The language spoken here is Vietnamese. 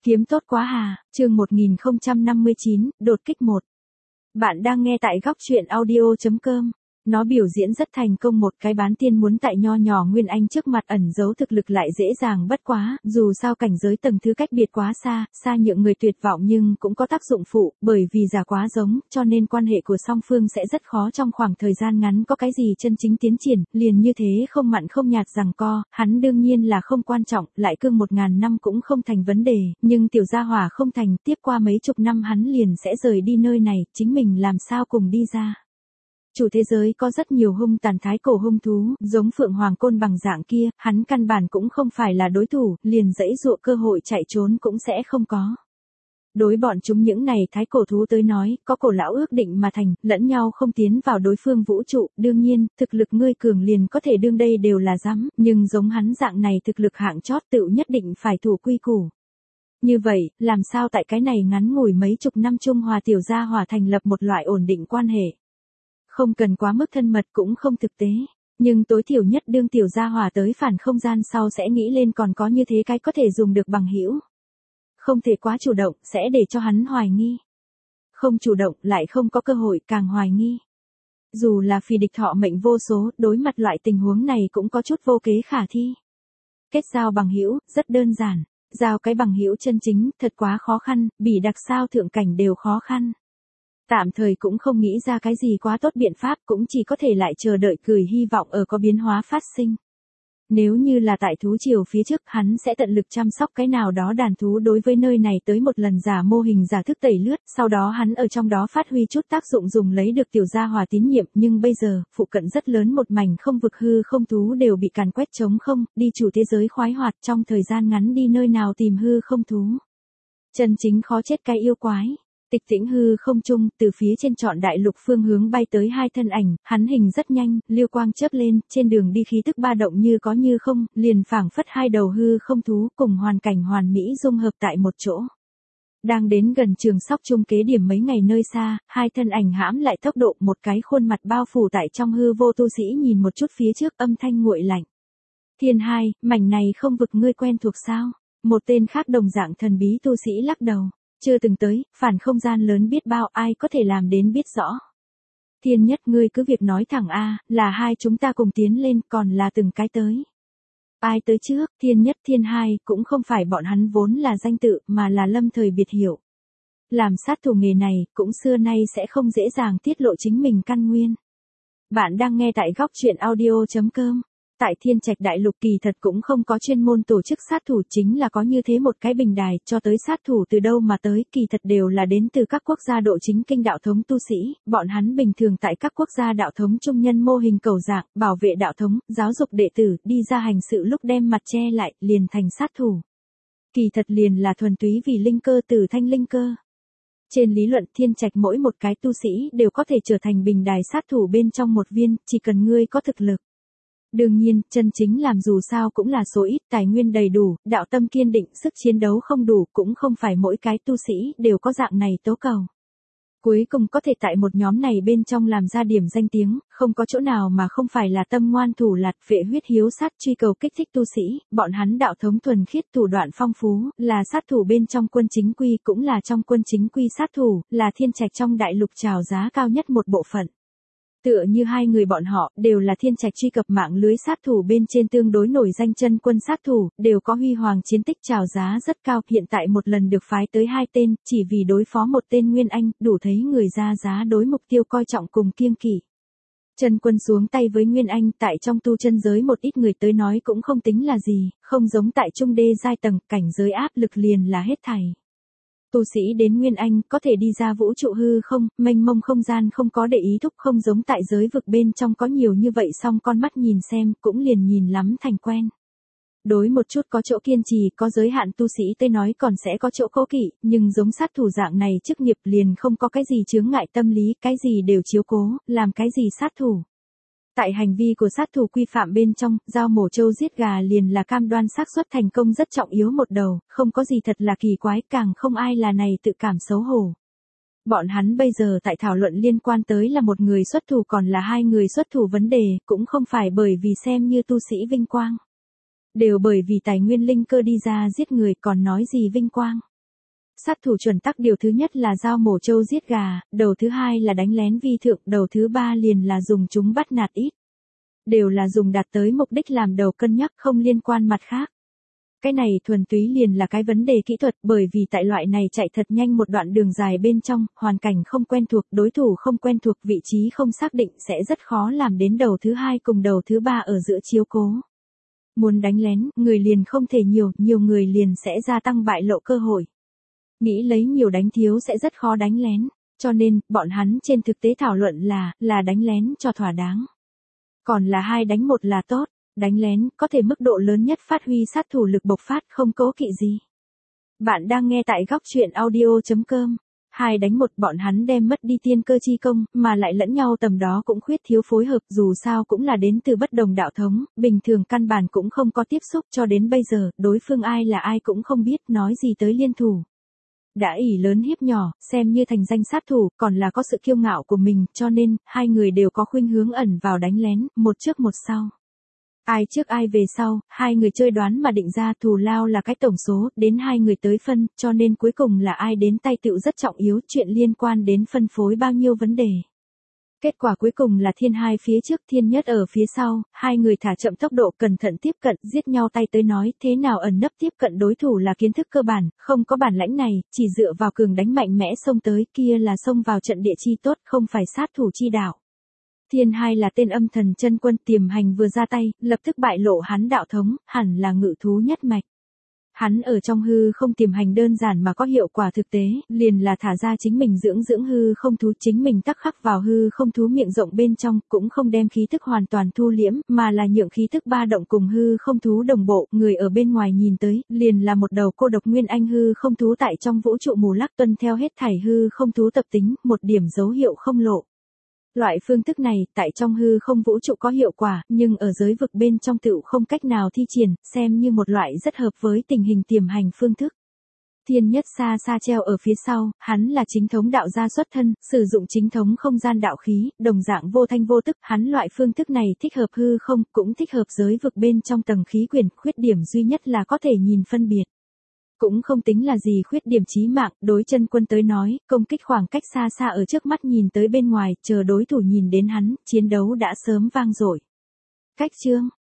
Kiếm tốt quá hà, chương 1059, đột kích 1. Bạn đang nghe tại góc truyện audio.com. Nó biểu diễn rất thành công một cái bán tiên muốn tại nho nhỏ Nguyên Anh trước mặt ẩn giấu thực lực lại dễ dàng bất quá, dù sao cảnh giới tầng thứ cách biệt quá xa, xa nhượng người tuyệt vọng nhưng cũng có tác dụng phụ, bởi vì giả quá giống, cho nên quan hệ của song phương sẽ rất khó trong khoảng thời gian ngắn có cái gì chân chính tiến triển, liền như thế không mặn không nhạt giằng co, hắn đương nhiên là không quan trọng, lại cương 1000 năm cũng không thành vấn đề, nhưng tiểu gia hỏa không thành, tiếp qua mấy chục năm hắn liền sẽ rời đi nơi này, chính mình làm sao cùng đi ra. Chủ thế giới có rất nhiều hung tàn thái cổ hung thú, giống Phượng Hoàng Côn bằng dạng kia, hắn căn bản cũng không phải là đối thủ, liền dãy dụa cơ hội chạy trốn cũng sẽ không có. Đối bọn chúng những này thái cổ thú tới nói, có cổ lão ước định mà thành, lẫn nhau không tiến vào đối phương vũ trụ, đương nhiên, thực lực ngươi cường liền có thể đương đây đều là dám, nhưng giống hắn dạng này thực lực hạng chót tự nhất định phải thủ quy củ. Như vậy, làm sao tại cái này ngắn ngủi mấy chục năm Trung Hòa tiểu gia hỏa thành lập một loại ổn định quan hệ. Không cần quá mức thân mật cũng không thực tế, nhưng tối thiểu nhất đương tiểu gia hỏa tới phản không gian sau sẽ nghĩ lên còn có như thế cái có thể dùng được bằng hữu. Không thể quá chủ động, sẽ để cho hắn hoài nghi. Không chủ động lại không có cơ hội càng hoài nghi. Dù là phì địch thọ mệnh vô số, đối mặt loại tình huống này cũng có chút vô kế khả thi. Kết giao bằng hữu rất đơn giản, giao cái bằng hữu chân chính thật quá khó khăn, bỉ đặc sao thượng cảnh đều khó khăn. Tạm thời cũng không nghĩ ra cái gì quá tốt biện pháp, cũng chỉ có thể lại chờ đợi gửi hy vọng ở có biến hóa phát sinh. Nếu như là tại thú triều phía trước, hắn sẽ tận lực chăm sóc cái nào đó đàn thú đối với nơi này tới một lần giả mô hình giả thức tẩy lướt, sau đó hắn ở trong đó phát huy chút tác dụng dùng lấy được tiểu gia hòa tín nhiệm, nhưng bây giờ, phụ cận rất lớn một mảnh không vực hư không thú đều bị càn quét trống không, đi chủ thế giới khoái hoạt trong thời gian ngắn đi nơi nào tìm hư không thú. Chân chính khó chết cái yêu quái. Tịch tĩnh hư không trung, từ phía trên trọn đại lục phương hướng bay tới hai thân ảnh, hắn hình rất nhanh, liêu quang chớp lên, trên đường đi khí tức ba động như có như không, liền phảng phất hai đầu hư không thú cùng hoàn cảnh hoàn mỹ dung hợp tại một chỗ. Đang đến gần trường sóc trung kế điểm mấy ngày nơi xa, hai thân ảnh hãm lại tốc độ, một cái khuôn mặt bao phủ tại trong hư vô tu sĩ nhìn một chút phía trước âm thanh nguội lạnh. Thiên hai, mảnh này không vực ngươi quen thuộc sao? Một tên khác đồng dạng thần bí tu sĩ lắc đầu. Chưa từng tới, phản không gian lớn biết bao ai có thể làm đến biết rõ. Thiên nhất ngươi cứ việc nói thẳng a, là hai chúng ta cùng tiến lên còn là từng cái tới. Ai tới trước, thiên nhất thiên hai, cũng không phải bọn hắn vốn là danh tự mà là lâm thời biệt hiệu. Làm sát thủ nghề này, cũng xưa nay sẽ không dễ dàng tiết lộ chính mình căn nguyên. Bạn đang nghe tại góc truyện audio.com. Tại Thiên Trạch Đại Lục kỳ thật cũng không có chuyên môn tổ chức sát thủ, chính là có như thế một cái bình đài, cho tới sát thủ từ đâu mà tới, kỳ thật đều là đến từ các quốc gia độ chính kinh đạo thống tu sĩ, bọn hắn bình thường tại các quốc gia đạo thống trung nhân mô hình cầu dạng, bảo vệ đạo thống, giáo dục đệ tử, đi ra hành sự lúc đem mặt che lại, liền thành sát thủ. Kỳ thật liền là thuần túy vì linh cơ từ thanh linh cơ. Trên lý luận Thiên Trạch mỗi một cái tu sĩ đều có thể trở thành bình đài sát thủ bên trong một viên, chỉ cần ngươi có thực lực. Đương nhiên, chân chính làm dù sao cũng là số ít, tài nguyên đầy đủ, đạo tâm kiên định, sức chiến đấu không đủ, cũng không phải mỗi cái tu sĩ đều có dạng này tố cầu. Cuối cùng có thể tại một nhóm này bên trong làm ra điểm danh tiếng, không có chỗ nào mà không phải là tâm ngoan thủ lạt, vệ huyết hiếu sát, truy cầu kích thích tu sĩ, bọn hắn đạo thống thuần khiết, thủ đoạn phong phú, là sát thủ bên trong quân chính quy, cũng là trong quân chính quy sát thủ, là Thiên Trạch trong đại lục chào giá cao nhất một bộ phận. Tựa như hai người bọn họ, đều là Thiên Trạch truy cập mạng lưới sát thủ bên trên tương đối nổi danh chân quân sát thủ, đều có huy hoàng chiến tích chào giá rất cao, hiện tại một lần được phái tới hai tên, chỉ vì đối phó một tên Nguyên Anh, đủ thấy người ra giá đối mục tiêu coi trọng cùng kiêng kỵ. Chân quân xuống tay với Nguyên Anh, tại trong tu chân giới một ít người tới nói cũng không tính là gì, không giống tại trung đê giai tầng, cảnh giới áp lực liền là hết thảy. Tu sĩ đến Nguyên Anh có thể đi ra vũ trụ hư không, mênh mông không gian không có để ý thúc, không giống tại giới vực bên trong có nhiều như vậy, song con mắt nhìn xem cũng liền nhìn lắm thành quen. Đối một chút có chỗ kiên trì, có giới hạn tu sĩ tới nói còn sẽ có chỗ cố kỵ, nhưng giống sát thủ dạng này chức nghiệp liền không có cái gì chướng ngại tâm lý, cái gì đều chiếu cố, làm cái gì sát thủ. Tại hành vi của sát thủ quy phạm bên trong, dao mổ trâu giết gà liền là cam đoan xác suất thành công rất trọng yếu một đầu, không có gì thật là kỳ quái, càng không ai là này tự cảm xấu hổ. Bọn hắn bây giờ tại thảo luận liên quan tới là một người xuất thủ còn là hai người xuất thủ vấn đề, cũng không phải bởi vì xem như tu sĩ vinh quang. Đều bởi vì tài nguyên linh cơ đi ra giết người, còn nói gì vinh quang. Sát thủ chuẩn tắc điều thứ nhất là dao mổ trâu giết gà, đầu thứ hai là đánh lén vi thượng, đầu thứ ba liền là dùng chúng bắt nạt ít. Đều là dùng đạt tới mục đích làm đầu cân nhắc, không liên quan mặt khác. Cái này thuần túy liền là cái vấn đề kỹ thuật, bởi vì tại loại này chạy thật nhanh một đoạn đường dài bên trong, hoàn cảnh không quen thuộc, đối thủ không quen thuộc, vị trí không xác định sẽ rất khó làm đến đầu thứ hai cùng đầu thứ ba ở giữa chiếu cố. Muốn đánh lén, người liền không thể nhiều người liền sẽ gia tăng bại lộ cơ hội. Nghĩ lấy nhiều đánh thiếu sẽ rất khó đánh lén, cho nên, bọn hắn trên thực tế thảo luận là đánh lén cho thỏa đáng. Còn là 2 đánh 1 là tốt, đánh lén có thể mức độ lớn nhất phát huy sát thủ lực bộc phát, không cố kỵ gì. Bạn đang nghe tại góc chuyện audio.com. 2 đánh 1 bọn hắn đem mất đi tiên cơ chi công, mà lại lẫn nhau tầm đó cũng khuyết thiếu phối hợp, dù sao cũng là đến từ bất đồng đạo thống, bình thường căn bản cũng không có tiếp xúc, cho đến bây giờ, đối phương ai là ai cũng không biết, nói gì tới liên thủ. Đã ỷ lớn hiếp nhỏ, xem như thành danh sát thủ, còn là có sự kiêu ngạo của mình, cho nên, 2 người đều có khuynh hướng ẩn vào đánh lén, một trước một sau. Ai trước ai về sau, 2 người chơi đoán mà định ra, thù lao là cái tổng số, đến 2 người tới phân, cho nên cuối cùng là ai đến tay tựu rất trọng yếu, chuyện liên quan đến phân phối bao nhiêu vấn đề. Kết quả cuối cùng là Thiên Hai phía trước, Thiên Nhất ở phía sau, 2 người thả chậm tốc độ, cẩn thận tiếp cận, giết nhau tay tới nói, thế nào ẩn nấp tiếp cận đối thủ là kiến thức cơ bản, không có bản lãnh này, chỉ dựa vào cường đánh mạnh mẽ xông tới, kia là xông vào trận địa chi tốt, không phải sát thủ chi đạo. Thiên Hai là tên âm thần chân quân, tiềm hành vừa ra tay, lập tức bại lộ hắn đạo thống, hẳn là ngự thú nhất mạch. Hắn ở trong hư không tiềm hành đơn giản mà có hiệu quả thực tế, liền là thả ra chính mình dưỡng hư không thú, chính mình tắc khắc vào hư không thú miệng rộng bên trong, cũng không đem khí thức hoàn toàn thu liễm, mà là nhượng khí thức ba động cùng hư không thú đồng bộ, người ở bên ngoài nhìn tới, liền là một đầu cô độc nguyên anh hư không thú tại trong vũ trụ mù lắc, tuân theo hết thảy hư không thú tập tính, một điểm dấu hiệu không lộ. Loại phương thức này, tại trong hư không vũ trụ có hiệu quả, nhưng ở giới vực bên trong tựu không cách nào thi triển, xem như một loại rất hợp với tình hình tiềm hành phương thức. Thiên Nhất xa xa treo ở phía sau, hắn là chính thống đạo gia xuất thân, sử dụng chính thống không gian đạo khí, đồng dạng vô thanh vô tức, hắn loại phương thức này thích hợp hư không, cũng thích hợp giới vực bên trong tầng khí quyển, khuyết điểm duy nhất là có thể nhìn phân biệt. Cũng không tính là gì khuyết điểm chí mạng, đối chân quân tới nói, công kích khoảng cách xa xa ở trước mắt nhìn tới bên ngoài, chờ đối thủ nhìn đến hắn, chiến đấu đã sớm vang dội. Cách chương